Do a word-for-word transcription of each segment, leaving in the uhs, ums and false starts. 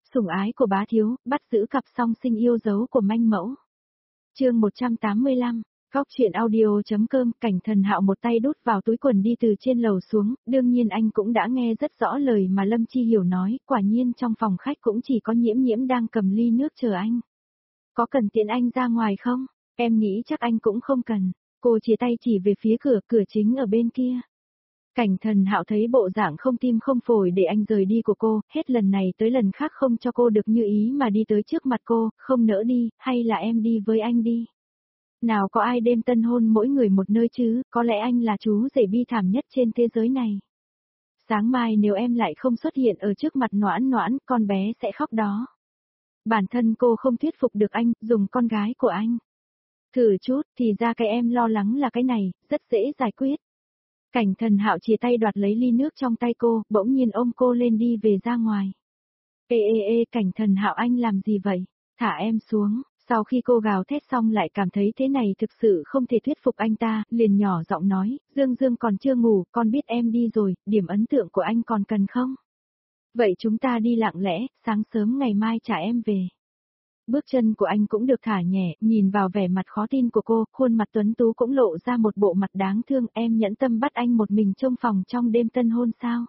Sủng ái của bá thiếu, bắt giữ cặp song sinh yêu dấu của manh mẫu. Chương một trăm tám mươi lăm, Góc truyện audio.com. Cảnh Thần Hạo một tay đút vào túi quần đi từ trên lầu xuống, đương nhiên anh cũng đã nghe rất rõ lời mà Lâm Chi Hiểu nói, quả nhiên trong phòng khách cũng chỉ có Nhiễm Nhiễm đang cầm ly nước chờ anh. Có cần tiễn anh ra ngoài không? Em nghĩ chắc anh cũng không cần. Cô chia tay chỉ về phía cửa, cửa chính ở bên kia. Cảnh Thần Hạo thấy bộ dạng không tim không phổi để anh rời đi của cô, hết lần này tới lần khác không cho cô được như ý mà đi tới trước mặt cô, không nỡ đi, hay là em đi với anh đi. Nào có ai đêm tân hôn mỗi người một nơi chứ, có lẽ anh là chú rể bi thảm nhất trên thế giới này. Sáng mai nếu em lại không xuất hiện ở trước mặt Noãn Noãn, con bé sẽ khóc đó. Bản thân cô không thuyết phục được anh, dùng con gái của anh. Thử chút, thì ra cái em lo lắng là cái này, rất dễ giải quyết. Cảnh Thần Hạo chia tay đoạt lấy ly nước trong tay cô, bỗng nhiên ôm cô lên đi về ra ngoài. Ê ê ê, Cảnh Thần Hạo anh làm gì vậy? Thả em xuống. Sau khi cô gào thét xong lại cảm thấy thế này thực sự không thể thuyết phục anh ta, liền nhỏ giọng nói, Dương Dương còn chưa ngủ, con biết em đi rồi, điểm ấn tượng của anh còn cần không? Vậy chúng ta đi lặng lẽ, sáng sớm ngày mai trả em về. Bước chân của anh cũng được thả nhẹ, nhìn vào vẻ mặt khó tin của cô, khuôn mặt tuấn tú cũng lộ ra một bộ mặt đáng thương, em nhẫn tâm bắt anh một mình trông phòng trong đêm tân hôn sao?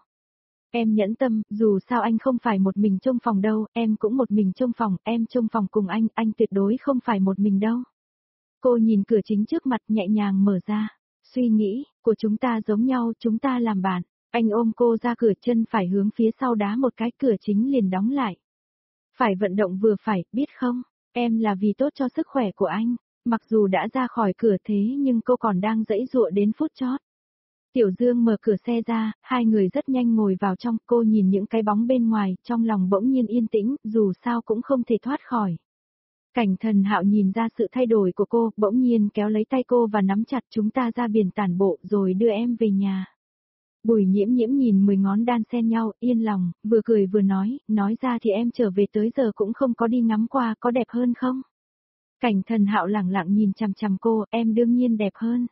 Em nhẫn tâm, dù sao anh không phải một mình trông phòng đâu, em cũng một mình trông phòng, em trông phòng cùng anh, anh tuyệt đối không phải một mình đâu. Cô nhìn cửa chính trước mặt nhẹ nhàng mở ra, suy nghĩ, của chúng ta giống nhau, chúng ta làm bạn. Anh ôm cô ra cửa, chân phải hướng phía sau đá một cái, cửa chính liền đóng lại. Phải vận động vừa phải, biết không, em là vì tốt cho sức khỏe của anh, mặc dù đã ra khỏi cửa thế nhưng cô còn đang giãy giụa đến phút chót. Tiểu Dương mở cửa xe ra, hai người rất nhanh ngồi vào trong, cô nhìn những cái bóng bên ngoài, trong lòng bỗng nhiên yên tĩnh, dù sao cũng không thể thoát khỏi. Cảnh Thần Hạo nhìn ra sự thay đổi của cô, bỗng nhiên kéo lấy tay cô và nắm chặt, chúng ta ra biển tản bộ rồi đưa em về nhà. Bùi Nhiễm Nhiễm nhìn mười ngón đan xen nhau, yên lòng, vừa cười vừa nói, nói ra thì em trở về tới giờ cũng không có đi ngắm qua, có đẹp hơn không? Cảnh Thần Hạo lẳng lặng nhìn chằm chằm cô, em đương nhiên đẹp hơn.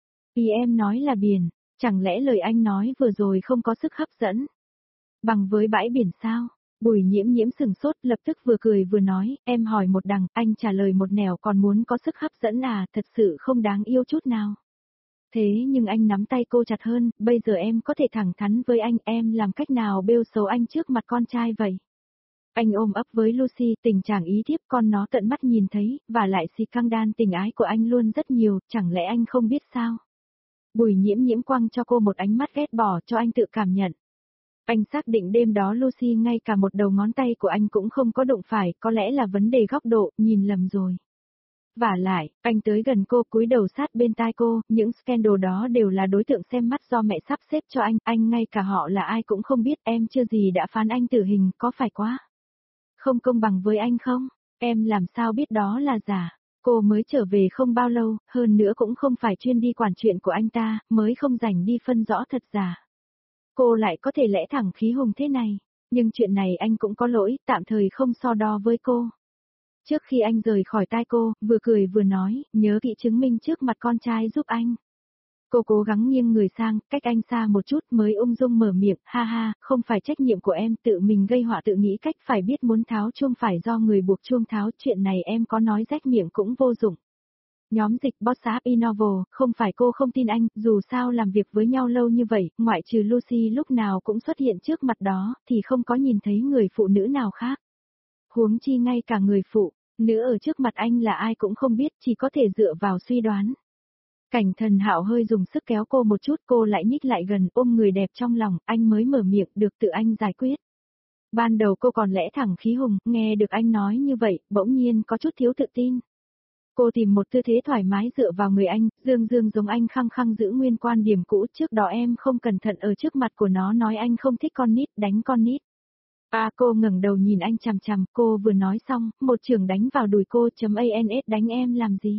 Ý em nói là biển, chẳng lẽ lời anh nói vừa rồi không có sức hấp dẫn? Bằng với bãi biển sao? Bùi Nhiễm Nhiễm sừng sốt, lập tức vừa cười vừa nói, em hỏi một đằng, anh trả lời một nẻo, còn muốn có sức hấp dẫn à, thật sự không đáng yêu chút nào. Thế nhưng anh nắm tay cô chặt hơn, bây giờ em có thể thẳng thắn với anh, em làm cách nào bêu xấu anh trước mặt con trai vậy? Anh ôm ấp với Lucy, tình trạng ý thiếp con nó tận mắt nhìn thấy, và lại si căng đan tình ái của anh luôn rất nhiều, chẳng lẽ anh không biết sao? Bùi Nhiễm Nhiễm quăng cho cô một ánh mắt ghét bỏ cho anh tự cảm nhận. Anh xác định đêm đó Lucy ngay cả một đầu ngón tay của anh cũng không có đụng phải, có lẽ là vấn đề góc độ, nhìn lầm rồi. Vả lại, anh tới gần cô cúi đầu sát bên tai cô, những scandal đó đều là đối tượng xem mắt do mẹ sắp xếp cho anh, anh ngay cả họ là ai cũng không biết, em chưa gì đã phán anh tử hình, có phải quá không công bằng với anh không? Em làm sao biết đó là giả? Cô mới trở về không bao lâu, hơn nữa cũng không phải chuyên đi quản chuyện của anh ta, mới không rảnh đi phân rõ thật giả. Cô lại có thể lẽ thẳng khí hùng thế này, nhưng chuyện này anh cũng có lỗi, tạm thời không so đo với cô. Trước khi anh rời khỏi tai cô, vừa cười vừa nói, nhớ kỹ chứng minh trước mặt con trai giúp anh. Cô cố gắng nghiêng người sang, cách anh xa một chút mới ung dung mở miệng, ha ha, không phải trách nhiệm của em, tự mình gây họa tự nghĩ cách, phải biết muốn tháo chuông phải do người buộc chuông tháo, chuyện này em có nói rách miệng cũng vô dụng. Nhóm dịch Boss App Innovo, không phải cô không tin anh, dù sao làm việc với nhau lâu như vậy, ngoại trừ Lucy lúc nào cũng xuất hiện trước mặt đó, thì không có nhìn thấy người phụ nữ nào khác. Huống chi ngay cả người phụ nữ ở trước mặt anh là ai cũng không biết, chỉ có thể dựa vào suy đoán. Cảnh Thần Hạo hơi dùng sức kéo cô một chút, cô lại nhích lại gần, ôm người đẹp trong lòng, anh mới mở miệng, được tự anh giải quyết. Ban đầu cô còn lẽ thẳng khí hùng, nghe được anh nói như vậy, bỗng nhiên có chút thiếu tự tin. Cô tìm một tư thế thoải mái dựa vào người anh, Dương Dương giống anh khăng khăng giữ nguyên quan điểm cũ, trước đó em không cẩn thận ở trước mặt của nó nói anh không thích con nít, đánh con nít. À, cô ngẩng đầu nhìn anh chằm chằm, cô vừa nói xong, một chưởng đánh vào đùi cô, chấm ans đánh em làm gì?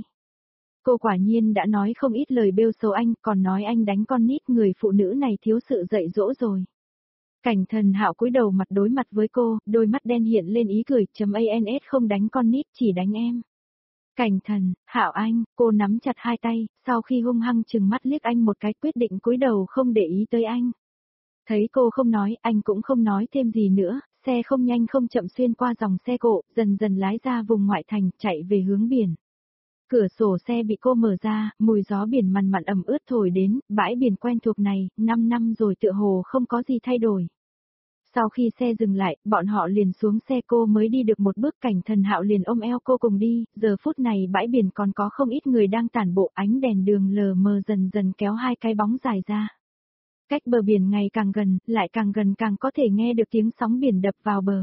Cô quả nhiên đã nói không ít lời bêu xấu anh, còn nói anh đánh con nít, người phụ nữ này thiếu sự dạy dỗ rồi. Cảnh Thần Hạo cúi đầu mặt đối mặt với cô, đôi mắt đen hiện lên ý cười, chấm ans không đánh con nít, chỉ đánh em. Cảnh Thần Hạo anh, cô nắm chặt hai tay, sau khi hung hăng chừng mắt liếc anh một cái, quyết định cúi đầu không để ý tới anh. Thấy cô không nói, anh cũng không nói thêm gì nữa, Xe không nhanh không chậm xuyên qua dòng xe cộ, dần dần lái ra vùng ngoại thành, chạy về hướng biển. Cửa sổ xe bị cô mở ra, mùi gió biển mằn mặn ẩm ướt thổi đến, bãi biển quen thuộc này, năm năm rồi tựa hồ không có gì thay đổi. Sau khi xe dừng lại, bọn họ liền xuống xe, cô mới đi được một bước, Cảnh Thần Hạo liền ôm eo cô cùng đi, giờ phút này bãi biển còn có không ít người đang tản bộ, ánh đèn đường lờ mờ dần dần kéo hai cái bóng dài ra. Cách bờ biển ngày càng gần, lại càng gần càng có thể nghe được tiếng sóng biển đập vào bờ.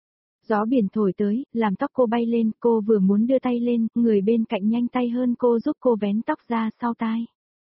Gió biển thổi tới, làm tóc cô bay lên, cô vừa muốn đưa tay lên, người bên cạnh nhanh tay hơn cô giúp cô vén tóc ra sau tai.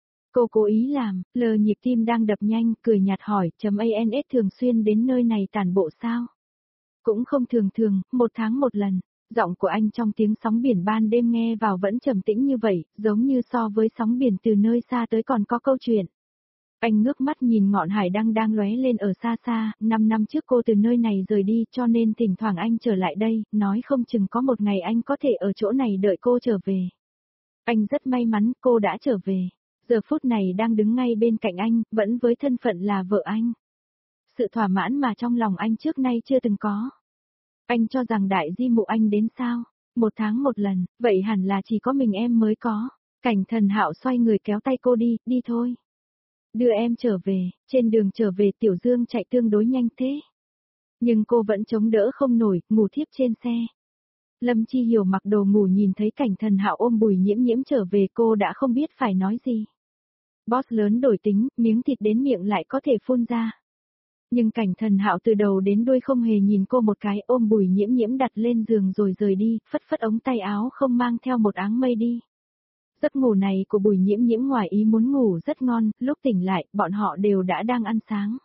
Cô cố ý làm, lờ nhịp tim đang đập nhanh, cười nhạt hỏi, chấm ans thường xuyên đến nơi này tản bộ sao? Cũng không thường thường, một tháng một lần. Giọng của anh trong tiếng sóng biển ban đêm nghe vào vẫn trầm tĩnh như vậy, giống như so với sóng biển từ nơi xa tới còn có câu chuyện. Anh ngước mắt nhìn ngọn hải đăng đang lóe lên ở xa xa, năm năm trước cô từ nơi này rời đi cho nên thỉnh thoảng anh trở lại đây, nói không chừng có một ngày anh có thể ở chỗ này đợi cô trở về. Anh rất may mắn cô đã trở về, giờ phút này đang đứng ngay bên cạnh anh, vẫn với thân phận là vợ anh. Sự thỏa mãn mà trong lòng anh trước nay chưa từng có. Anh cho rằng đại di mụ anh đến sao, một tháng một lần, vậy hẳn là chỉ có mình em mới có. Cảnh Thần Hạo xoay người kéo tay cô đi, đi thôi. Đưa em trở về, trên đường trở về Tiểu Dương chạy tương đối nhanh thế. Nhưng cô vẫn chống đỡ không nổi, ngủ thiếp trên xe. Lâm Chi Hiểu mặc đồ ngủ nhìn thấy Cảnh Thần Hạo ôm Bùi Nhiễm Nhiễm trở về, cô đã không biết phải nói gì. Boss lớn đổi tính, miếng thịt đến miệng lại có thể phun ra. Nhưng Cảnh Thần Hạo từ đầu đến đuôi không hề nhìn cô một cái, ôm Bùi Nhiễm Nhiễm đặt lên giường rồi rời đi, phất phất ống tay áo không mang theo một áng mây đi. Giấc ngủ này của Bùi Nhiễm Nhiễm ngoài ý muốn ngủ rất ngon, lúc tỉnh lại, bọn họ đều đã đang ăn sáng.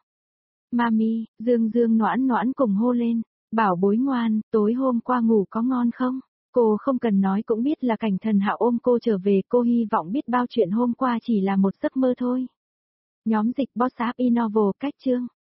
Mami, Dương Dương noãn noãn cùng hô lên, bảo bối ngoan, tối hôm qua ngủ có ngon không? Cô không cần nói cũng biết là Cảnh Thần Hạo ôm cô trở về, cô hy vọng biết bao chuyện hôm qua chỉ là một giấc mơ thôi. Nhóm dịch WhatsApp Innovo cách chương.